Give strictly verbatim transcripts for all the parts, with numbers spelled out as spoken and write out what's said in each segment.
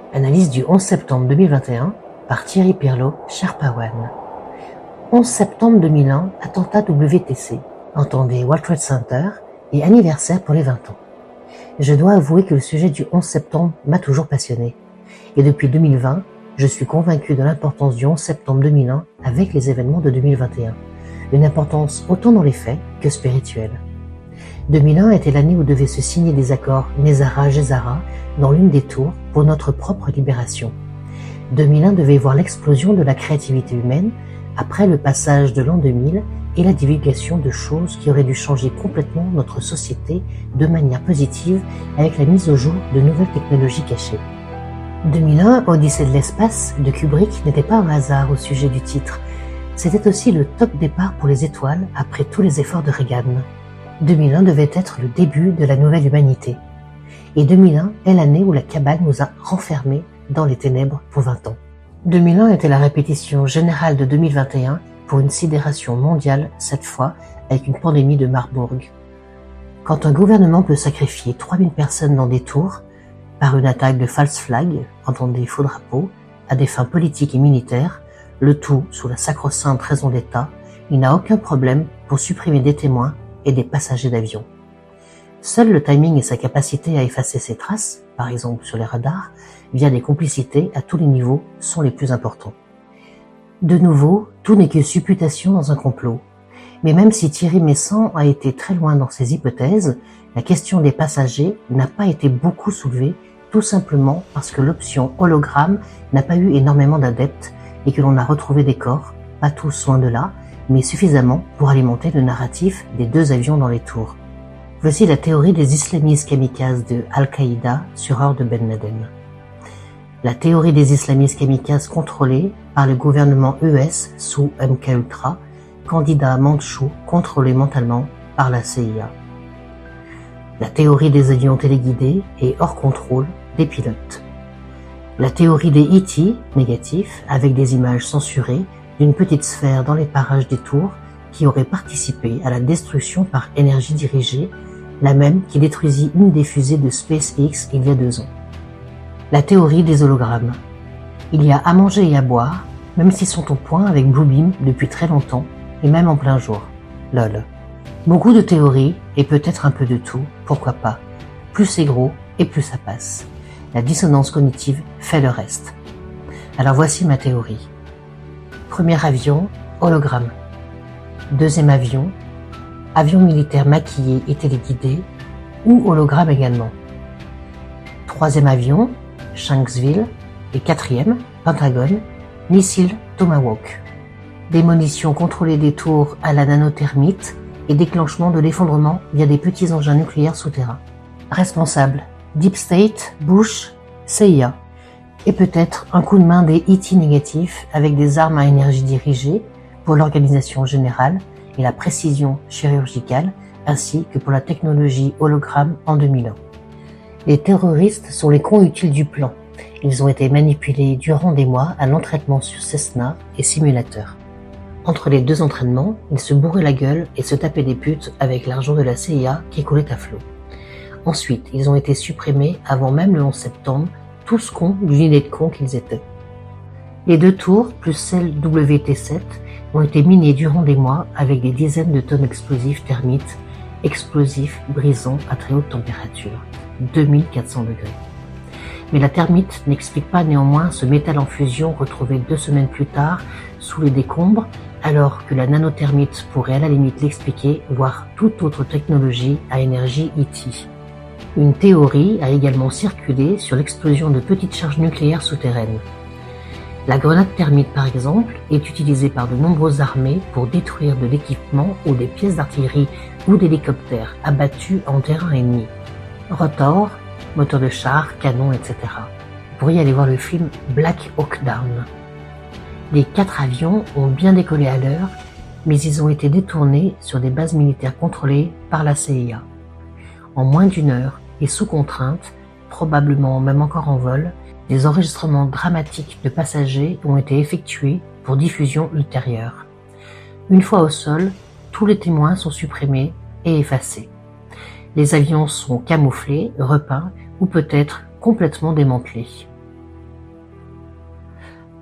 Analyse du onze septembre deux mille vingt et un par Thierry Pirlot, Sherpa-One. onze septembre deux mille un, attentat W T C, entendez World Trade Center et anniversaire pour les vingt ans. Je dois avouer que le sujet du onze septembre m'a toujours passionné. Et depuis deux mille vingt, je suis convaincu de l'importance du onze septembre deux mille un avec les événements de deux mille vingt et un. Une importance autant dans les faits que spirituelle. deux mille un était l'année où devaient se signer des accords Nezara-Gezara dans l'une des tours pour notre propre libération. deux mille un devait voir l'explosion de la créativité humaine après le passage de l'an deux mille et la divulgation de choses qui auraient dû changer complètement notre société de manière positive avec la mise au jour de nouvelles technologies cachées. deux mille un, Odyssée de l'espace de Kubrick n'était pas un hasard au sujet du titre. C'était aussi le top départ pour les étoiles après tous les efforts de Reagan. deux mille un devait être le début de la nouvelle humanité. Et deux mille un est l'année où la cabale nous a renfermés dans les ténèbres pour vingt ans. deux mille un était la répétition générale de deux mille vingt et un pour une sidération mondiale, cette fois avec une pandémie de Marburg. Quand un gouvernement peut sacrifier trois mille personnes dans des tours, par une attaque de false flag, entendez faux drapeaux, à des fins politiques et militaires, le tout sous la sacro-sainte raison d'État, il n'a aucun problème pour supprimer des témoins et des passagers d'avion. Seul le timing et sa capacité à effacer ses traces, par exemple sur les radars, via des complicités à tous les niveaux, sont les plus importants. De nouveau, tout n'est que supputation dans un complot. Mais même si Thierry Meyssan a été très loin dans ses hypothèses, la question des passagers n'a pas été beaucoup soulevée, tout simplement parce que l'option hologramme n'a pas eu énormément d'adeptes et que l'on a retrouvé des corps, pas tous loin de là, mais suffisamment pour alimenter le narratif des deux avions dans les tours. Voici la théorie des islamistes kamikazes de Al-Qaïda sur ordre de Ben Laden. La théorie des islamistes kamikazes contrôlés par le gouvernement U S sous M K Ultra, candidat mandchou contrôlé mentalement par la C I A. La théorie des avions téléguidés et hors contrôle des pilotes. La théorie des E T, négatifs, avec des images censurées, d'une petite sphère dans les parages des tours qui aurait participé à la destruction par énergie dirigée, la même qui détruisit une des fusées de SpaceX il y a deux ans. La théorie des hologrammes. Il y a à manger et à boire, même s'ils sont au point avec Bluebeam depuis très longtemps, et même en plein jour. Lol. Beaucoup de théories, et peut-être un peu de tout, pourquoi pas. Plus c'est gros, et plus ça passe. La dissonance cognitive fait le reste. Alors voici ma théorie. Premier avion, hologramme. Deuxième avion, avion militaire maquillé et téléguidé, ou hologramme également. Troisième avion, Shanksville. Et quatrième, Pentagone, missile Tomahawk. Démolition contrôlée des tours à la nanothermite et déclenchement de l'effondrement via des petits engins nucléaires souterrains. Responsable, Deep State, Bush, C I A. Et peut-être un coup de main des E T négatifs avec des armes à énergie dirigée pour l'organisation générale et la précision chirurgicale, ainsi que pour la technologie hologramme en deux mille un. Les terroristes sont les cons utiles du plan. Ils ont été manipulés durant des mois à l'entraînement sur Cessna et simulateurs. Entre les deux entraînements, ils se bourraient la gueule et se tapaient des putes avec l'argent de la C I A qui coulait à flot. Ensuite, ils ont été supprimés avant même le onze septembre, tous cons d'une idée de cons qu'ils étaient. Les deux tours, plus celle W T sept, ont été minées durant des mois avec des dizaines de tonnes d'explosifs thermites, explosifs brisants à très haute température, deux mille quatre cents degrés. Mais la thermite n'explique pas néanmoins ce métal en fusion retrouvé deux semaines plus tard sous les décombres, alors que la nanothermite pourrait à la limite l'expliquer, voire toute autre technologie à énergie E T. Une théorie a également circulé sur l'explosion de petites charges nucléaires souterraines. La grenade thermite, par exemple, est utilisée par de nombreuses armées pour détruire de l'équipement ou des pièces d'artillerie ou d'hélicoptères abattus en terrain ennemi. Rotor, moteur de char, canon, et cetera. Vous pourriez aller voir le film Black Hawk Down. Les quatre avions ont bien décollé à l'heure, mais ils ont été détournés sur des bases militaires contrôlées par la C I A. En moins d'une heure et sous contrainte, probablement même encore en vol, des enregistrements dramatiques de passagers ont été effectués pour diffusion ultérieure. Une fois au sol, tous les témoins sont supprimés et effacés. Les avions sont camouflés, repeints ou peut-être complètement démantelés.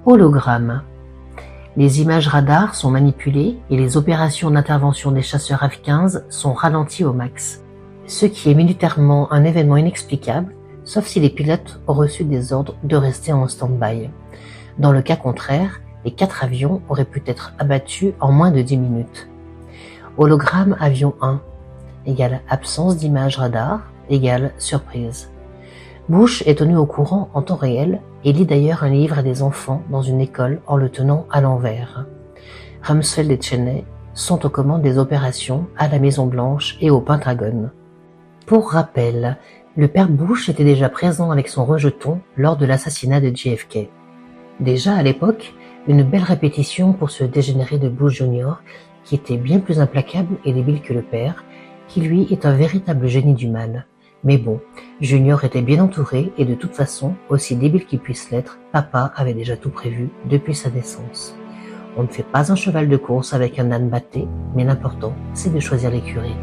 Hologramme. Les images radars sont manipulées et les opérations d'intervention des chasseurs F quinze sont ralenties au max, ce qui est militairement un événement inexplicable, sauf si les pilotes ont reçu des ordres de rester en stand-by. Dans le cas contraire, les quatre avions auraient pu être abattus en moins de dix minutes. Hologramme avion un égale absence d'image radar égale surprise. Bush est tenu au courant en temps réel et lit d'ailleurs un livre à des enfants dans une école en le tenant à l'envers. Rumsfeld et Cheney sont aux commandes des opérations à la Maison-Blanche et au Pentagone. Pour rappel, le père Bush était déjà présent avec son rejeton lors de l'assassinat de J F K. Déjà à l'époque, une belle répétition pour ce dégénéré de Bush junior qui était bien plus implacable et débile que le père, qui lui est un véritable génie du mal. Mais bon, Junior était bien entouré et de toute façon, aussi débile qu'il puisse l'être, papa avait déjà tout prévu depuis sa naissance. On ne fait pas un cheval de course avec un âne batté, mais l'important, c'est de choisir l'écurie.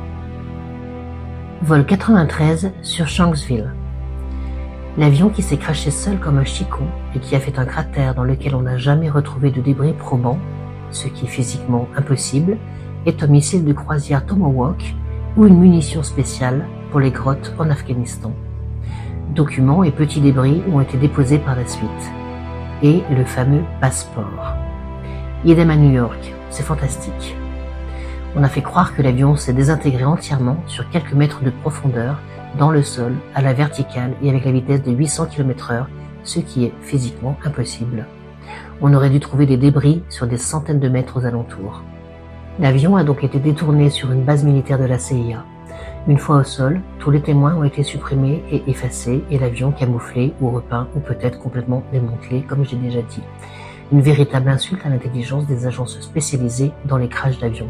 Vol quatre-vingt-treize sur Shanksville. L'avion qui s'est crashé seul comme un chicon et qui a fait un cratère dans lequel on n'a jamais retrouvé de débris probants, ce qui est physiquement impossible, est un missile de croisière Tomahawk ou une munition spéciale pour les grottes en Afghanistan. Documents et petits débris ont été déposés par la suite. Et le fameux passeport. Idem à New York, c'est fantastique. On a fait croire que l'avion s'est désintégré entièrement sur quelques mètres de profondeur, dans le sol, à la verticale et avec la vitesse de huit cents kilomètres heure, ce qui est physiquement impossible. On aurait dû trouver des débris sur des centaines de mètres aux alentours. L'avion a donc été détourné sur une base militaire de la C I A. Une fois au sol, tous les témoins ont été supprimés et effacés et l'avion camouflé ou repeint ou peut-être complètement démantelé, comme j'ai déjà dit. Une véritable insulte à l'intelligence des agences spécialisées dans les crashs d'avions.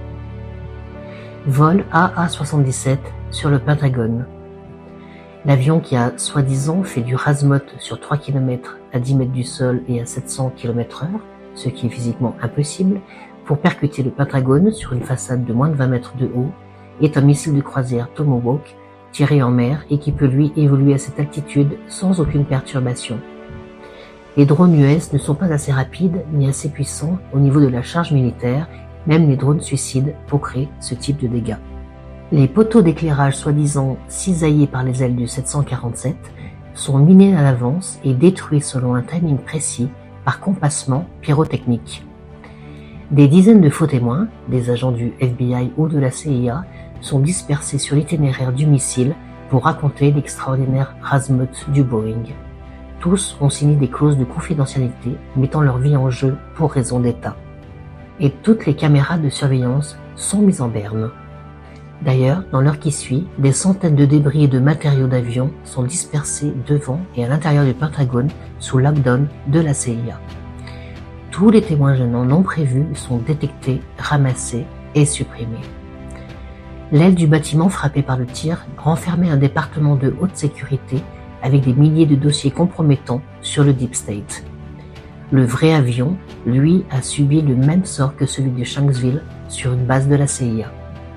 Vol A A soixante-dix-sept sur le Pentagone. L'avion qui a soi-disant fait du Razmot sur trois kilomètres à dix mètres du sol et à sept cents kilomètres heure, ce qui est physiquement impossible, pour percuter le Pentagone sur une façade de moins de vingt mètres de haut, est un missile de croisière Tomahawk tiré en mer et qui peut lui évoluer à cette altitude sans aucune perturbation. Les drones U S ne sont pas assez rapides ni assez puissants au niveau de la charge militaire, même les drones suicides, pour créer ce type de dégâts. Les poteaux d'éclairage soi-disant cisaillés par les ailes du sept cent quarante-sept sont minés à l'avance et détruits selon un timing précis par compassement pyrotechnique. Des dizaines de faux témoins, des agents du F B I ou de la C I A, sont dispersés sur l'itinéraire du missile pour raconter l'extraordinaire Razmot du Boeing. Tous ont signé des clauses de confidentialité mettant leur vie en jeu pour raison d'État. Et toutes les caméras de surveillance sont mises en berne. D'ailleurs, dans l'heure qui suit, des centaines de débris et de matériaux d'avion sont dispersés devant et à l'intérieur du Pentagone sous lockdown de la C I A. Tous les témoins gênants non prévus sont détectés, ramassés et supprimés. L'aile du bâtiment frappé par le tir renfermait un département de haute sécurité avec des milliers de dossiers compromettants sur le Deep State. Le vrai avion, lui, a subi le même sort que celui de Shanksville sur une base de la C I A.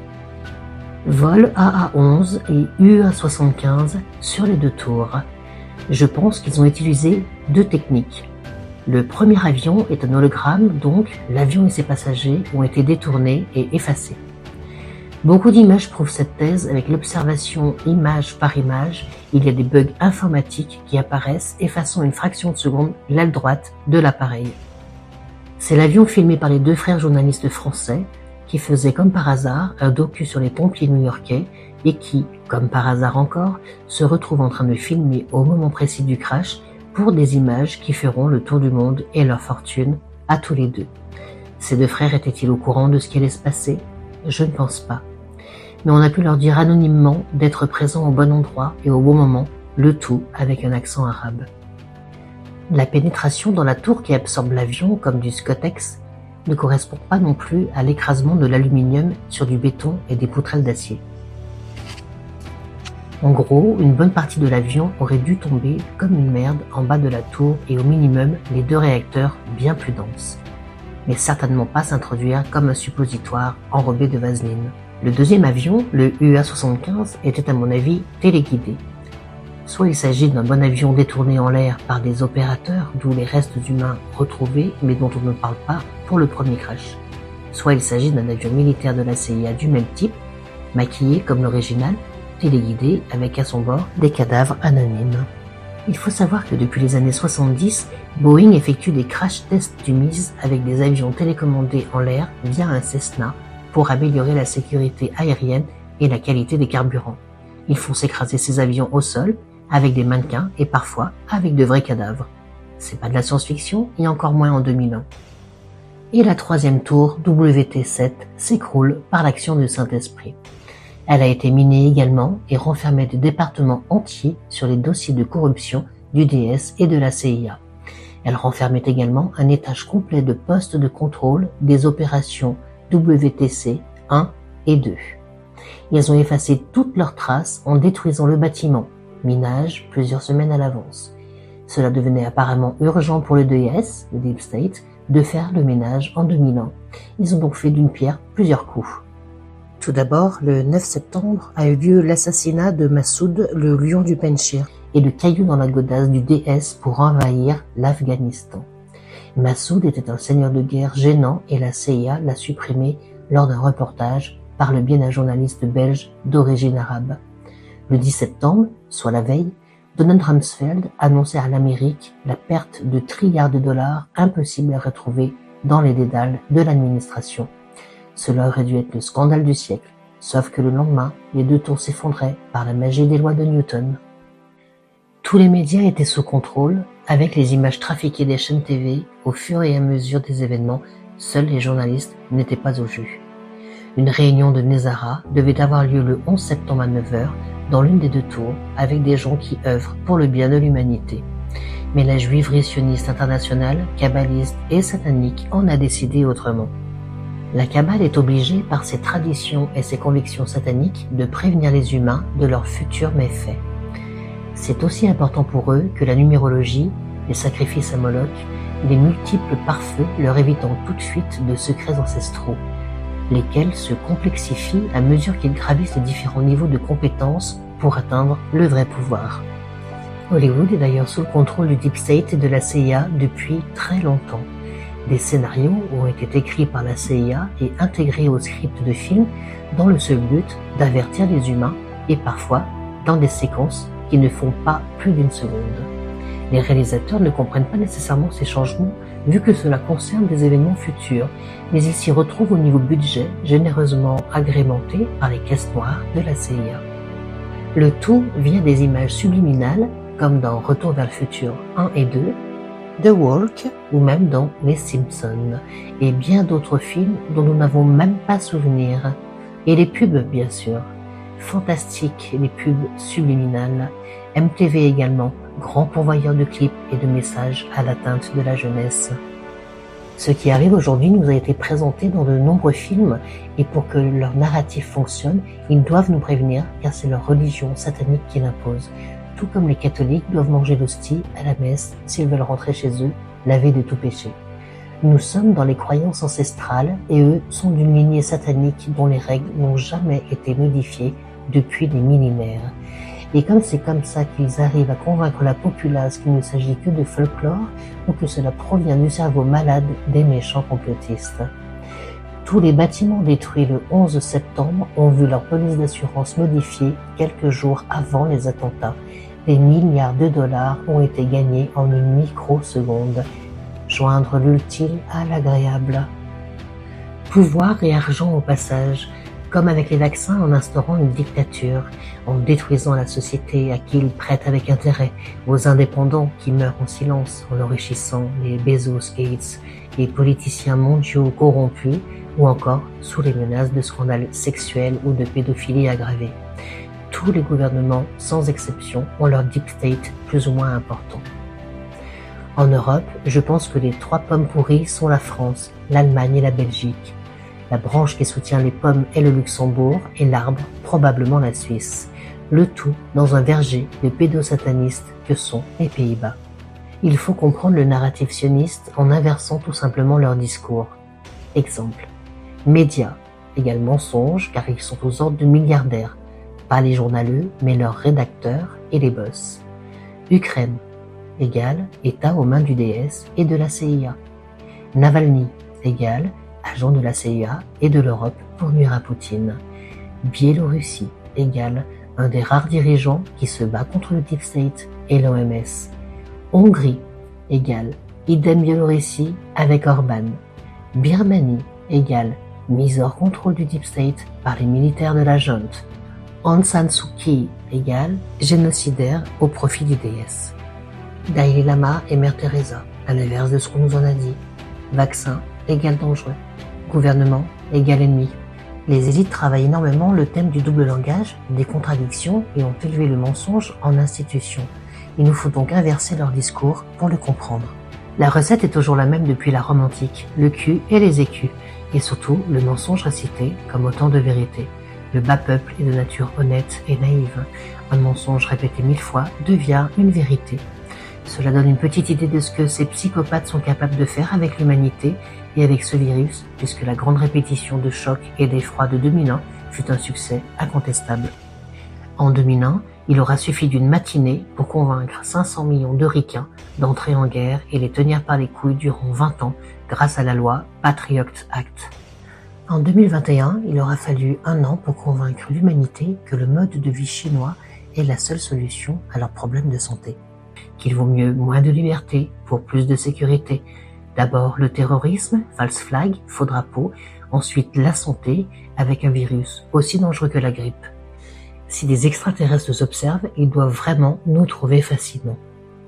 Vol A A onze et U A soixante-quinze sur les deux tours. Je pense qu'ils ont utilisé deux techniques. Le premier avion est un hologramme, donc l'avion et ses passagers ont été détournés et effacés. Beaucoup d'images prouvent cette thèse avec l'observation image par image. Il y a des bugs informatiques qui apparaissent effaçant une fraction de seconde l'aile droite de l'appareil. C'est l'avion filmé par les deux frères journalistes français qui faisaient comme par hasard un docu sur les pompiers new-yorkais et qui, comme par hasard encore, se retrouvent en train de filmer au moment précis du crash pour des images qui feront le tour du monde et leur fortune à tous les deux. Ces deux frères étaient-ils au courant de ce qui allait se passer? Je ne pense pas. Mais on a pu leur dire anonymement d'être présents au bon endroit et au bon moment, le tout avec un accent arabe. La pénétration dans la tour qui absorbe l'avion, comme du Scottex, ne correspond pas non plus à l'écrasement de l'aluminium sur du béton et des poutrelles d'acier. En gros, une bonne partie de l'avion aurait dû tomber comme une merde en bas de la tour et au minimum les deux réacteurs bien plus denses. Mais certainement pas s'introduire comme un suppositoire enrobé de vaseline. Le deuxième avion, le U A soixante-quinze, était à mon avis téléguidé. Soit il s'agit d'un bon avion détourné en l'air par des opérateurs, d'où les restes humains retrouvés, mais dont on ne parle pas pour le premier crash. Soit il s'agit d'un avion militaire de la C I A du même type, maquillé comme l'original, téléguidé avec à son bord des cadavres anonymes. Il faut savoir que depuis les années soixante-dix, Boeing effectue des crash tests du M I S avec des avions télécommandés en l'air via un Cessna pour améliorer la sécurité aérienne et la qualité des carburants. Ils font s'écraser ces avions au sol avec des mannequins et parfois avec de vrais cadavres. C'est pas de la science-fiction et encore moins en deux mille un. Et la troisième tour, W T sept, s'écroule par l'action du Saint-Esprit. Elle a été minée également et renfermait des départements entiers sur les dossiers de corruption du D S et de la C I A. Elle renfermait également un étage complet de postes de contrôle des opérations W T C un et deux. Ils ont effacé toutes leurs traces en détruisant le bâtiment, minage plusieurs semaines à l'avance. Cela devenait apparemment urgent pour le D S, le Deep State, de faire le ménage en deux mille un. Ils ont donc fait d'une pierre plusieurs coups. Tout d'abord, le neuf septembre a eu lieu l'assassinat de Massoud, le lion du Penchir, et le caillou dans la godasse du D S pour envahir l'Afghanistan. Massoud était un seigneur de guerre gênant et la C I A l'a supprimé lors d'un reportage par le biais d'un journaliste belge d'origine arabe. Le dix septembre, soit la veille, Donald Rumsfeld annonçait à l'Amérique la perte de trilliards de dollars impossibles à retrouver dans les dédales de l'administration. Cela aurait dû être le scandale du siècle, sauf que le lendemain, les deux tours s'effondraient par la magie des lois de Newton. Tous les médias étaient sous contrôle, avec les images trafiquées des chaînes T V au fur et à mesure des événements, seuls les journalistes n'étaient pas au jus. Une réunion de Nezara devait avoir lieu le onze septembre à neuf heures dans l'une des deux tours avec des gens qui œuvrent pour le bien de l'humanité. Mais la juiverie sioniste internationale, kabbaliste et satanique en a décidé autrement. La Kabbale est obligée par ses traditions et ses convictions sataniques de prévenir les humains de leurs futurs méfaits. C'est aussi important pour eux que la numérologie, les sacrifices à Moloch, les multiples pare-feux leur évitant toute fuite de secrets ancestraux, lesquels se complexifient à mesure qu'ils gravissent les différents niveaux de compétences pour atteindre le vrai pouvoir. Hollywood est d'ailleurs sous le contrôle du Deep State et de la C I A depuis très longtemps. Des scénarios ont été écrits par la C I A et intégrés au script de film dans le seul but d'avertir les humains et parfois dans des séquences qui ne font pas plus d'une seconde. Les réalisateurs ne comprennent pas nécessairement ces changements vu que cela concerne des événements futurs, mais ils s'y retrouvent au niveau budget généreusement agrémenté par les caisses noires de la C I A. Le tout via des images subliminales comme dans Retour vers le futur un et deux, The Walk ou même dans Les Simpsons et bien d'autres films dont nous n'avons même pas souvenir. Et les pubs bien sûr. Fantastiques les pubs subliminales. M T V également, grand pourvoyeur de clips et de messages à l'atteinte de la jeunesse. Ce qui arrive aujourd'hui nous a été présenté dans de nombreux films et pour que leur narratif fonctionne, ils doivent nous prévenir car c'est leur religion satanique qui l'impose. Tout comme les catholiques doivent manger l'hostie à la messe s'ils veulent rentrer chez eux, lavés de tout péché. Nous sommes dans les croyances ancestrales et eux sont d'une lignée satanique dont les règles n'ont jamais été modifiées depuis des millénaires. Et comme c'est comme ça qu'ils arrivent à convaincre la populace qu'il ne s'agit que de folklore ou que cela provient du cerveau malade des méchants complotistes. Tous les bâtiments détruits le onze septembre ont vu leur police d'assurance modifiée quelques jours avant les attentats. Des milliards de dollars ont été gagnés en une microseconde. Joindre l'utile à l'agréable. Pouvoir et argent au passage, comme avec les vaccins en instaurant une dictature, en détruisant la société à qui ils prêtent avec intérêt, aux indépendants qui meurent en silence en enrichissant les Bezos Gates, les politiciens mondiaux corrompus, ou encore sous les menaces de scandales sexuels ou de pédophilie aggravée. Tous les gouvernements, sans exception, ont leur deep state plus ou moins important. En Europe, je pense que les trois pommes pourries sont la France, l'Allemagne et la Belgique. La branche qui soutient les pommes est le Luxembourg et l'arbre, probablement la Suisse. Le tout dans un verger de pédosatanistes que sont les Pays-Bas. Il faut comprendre le narratif sioniste en inversant tout simplement leur discours. Exemple. Médias, égale mensonges car ils sont aux ordres de milliardaires. Pas les journaleux, mais leurs rédacteurs et les boss. Ukraine égale État aux mains du D S et de la C I A. Navalny égale agent de la C I A et de l'Europe pour nuire à Poutine. Biélorussie égale un des rares dirigeants qui se bat contre le Deep State et l'O M S. Hongrie égale idem Biélorussie avec Orban. Birmanie égale mise hors contrôle du Deep State par les militaires de la junte. Aung San Suu Kyi égale génocidaire au profit du D S. Dalai Lama et Mère Teresa, à l'inverse de ce qu'on nous en a dit. Vaccin égale dangereux. Gouvernement égale ennemi. Les élites travaillent énormément le thème du double langage, des contradictions et ont élevé le mensonge en institution. Il nous faut donc inverser leur discours pour le comprendre. La recette est toujours la même depuis la Rome antique, le cul et les écus, et surtout le mensonge récité comme autant de vérité. Le bas peuple est de nature honnête et naïve. Un mensonge répété mille fois devient une vérité. Cela donne une petite idée de ce que ces psychopathes sont capables de faire avec l'humanité et avec ce virus, puisque la grande répétition de choc et d'effroi de deux mille un fut un succès incontestable. En deux mille un, il aura suffi d'une matinée pour convaincre cinq cents millions de ricains d'entrer en guerre et les tenir par les couilles durant vingt ans grâce à la loi Patriot Act. En deux mille vingt et un, il aura fallu un an pour convaincre l'humanité que le mode de vie chinois est la seule solution à leurs problèmes de santé. Qu'il vaut mieux moins de liberté pour plus de sécurité. D'abord le terrorisme, false flag, faux drapeau, ensuite la santé avec un virus aussi dangereux que la grippe. Si des extraterrestres nous observent, ils doivent vraiment nous trouver facilement.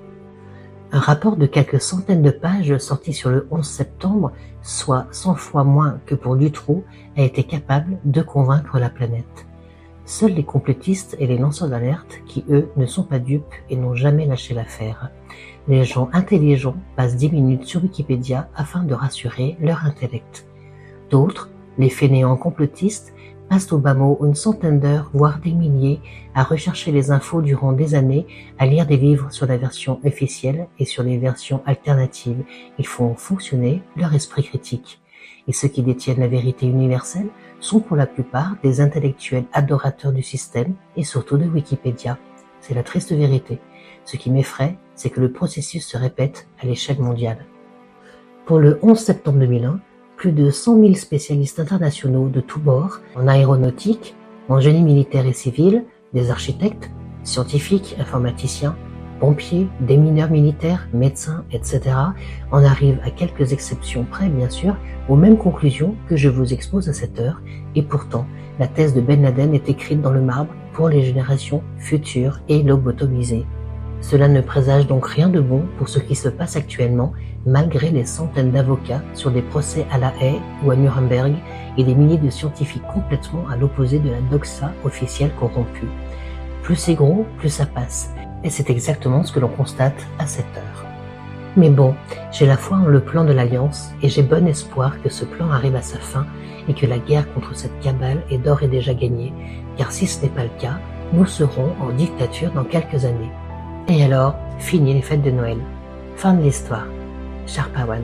Un rapport de quelques centaines de pages sorti sur le onze septembre, soit cent fois moins que pour Dutroux, a été capable de convaincre la planète. Seuls les complétistes et les lanceurs d'alerte qui, eux, ne sont pas dupes et n'ont jamais lâché l'affaire. Les gens intelligents passent dix minutes sur Wikipédia afin de rassurer leur intellect. D'autres, les fainéants complotistes, passent au bas mot une centaine d'heures, voire des milliers, à rechercher les infos durant des années, à lire des livres sur la version officielle et sur les versions alternatives. Ils font fonctionner leur esprit critique. Et ceux qui détiennent la vérité universelle sont pour la plupart des intellectuels adorateurs du système et surtout de Wikipédia. C'est la triste vérité. Ce qui m'effraie, c'est que le processus se répète à l'échelle mondiale. Pour le onze septembre deux mille un, plus de cent mille spécialistes internationaux de tous bords, en aéronautique, en génie militaire et civil, des architectes, scientifiques, informaticiens, pompiers, démineurs militaires, médecins, et cetera, en arrivent à quelques exceptions près, bien sûr, aux mêmes conclusions que je vous expose à cette heure, et pourtant, la thèse de Ben Laden est écrite dans le marbre pour les générations futures et lobotomisées. Cela ne présage donc rien de bon pour ce qui se passe actuellement, malgré les centaines d'avocats sur des procès à La Haye ou à Nuremberg et des milliers de scientifiques complètement à l'opposé de la doxa officielle corrompue. Plus c'est gros, plus ça passe. Et c'est exactement ce que l'on constate à cette heure. Mais bon, j'ai la foi en le plan de l'Alliance et j'ai bon espoir que ce plan arrive à sa fin et que la guerre contre cette cabale est d'ores et déjà gagnée, car si ce n'est pas le cas, nous serons en dictature dans quelques années. Et alors, fini les fêtes de Noël. Fin de l'histoire. Sharpawan.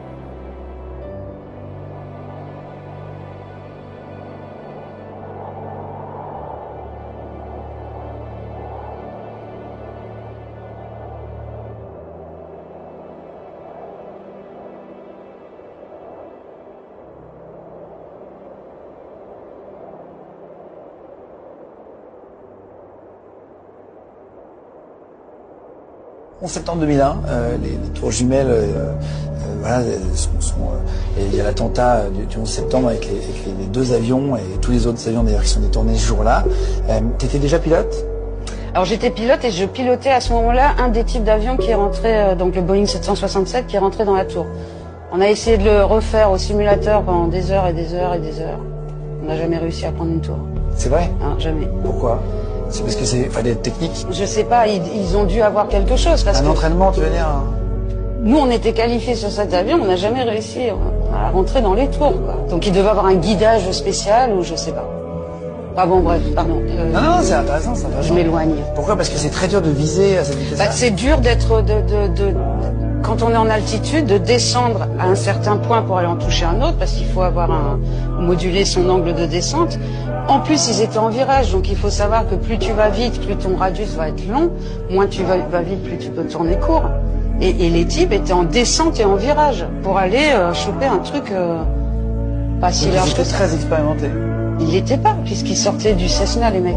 onze septembre deux mille un, euh, les, les tours jumelles, euh, euh, voilà, sont, sont, euh, et il y a l'attentat du, du onze septembre avec, les, avec les, les deux avions et tous les autres avions d'ailleurs qui sont détournés ce jour-là. Euh, T'étais déjà pilote? Alors j'étais pilote et je pilotais à ce moment-là un des types d'avions qui est rentré, euh, donc le Boeing sept cent soixante-sept qui est rentré dans la tour. On a essayé de le refaire au simulateur pendant des heures et des heures et des heures. On n'a jamais réussi à prendre une tour. C'est vrai? Hein, jamais. Pourquoi? C'est parce que c'est fallait être technique. Je sais pas, ils, ils ont dû avoir quelque chose. Parce un que entraînement, tu veux dire? Nous, on était qualifiés sur cet avion, on n'a jamais réussi à rentrer dans les tours, quoi. Donc il devait avoir un guidage spécial ou je sais pas. Ah bon, bref, pardon. Euh, non, non, c'est intéressant, ça. Je m'éloigne. Pourquoi? Parce que c'est très dur de viser à cette vitesse-là. Bah, c'est dur d'être, de, de, de, quand on est en altitude, de descendre à un certain point pour aller en toucher un autre, parce qu'il faut avoir un, moduler son angle de descente. En plus, ils étaient en virage, donc il faut savoir que plus tu vas vite, plus ton radius va être long, moins tu vas, vas vite, plus tu peux tourner court. Et, et les types étaient en descente et en virage pour aller euh, choper un truc euh, pas si large que ça. Très expérimenté. Ils l'étaient pas, puisqu'ils sortaient du Cessna, les mecs.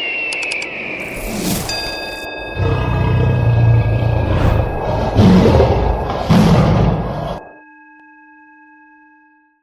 Thank you.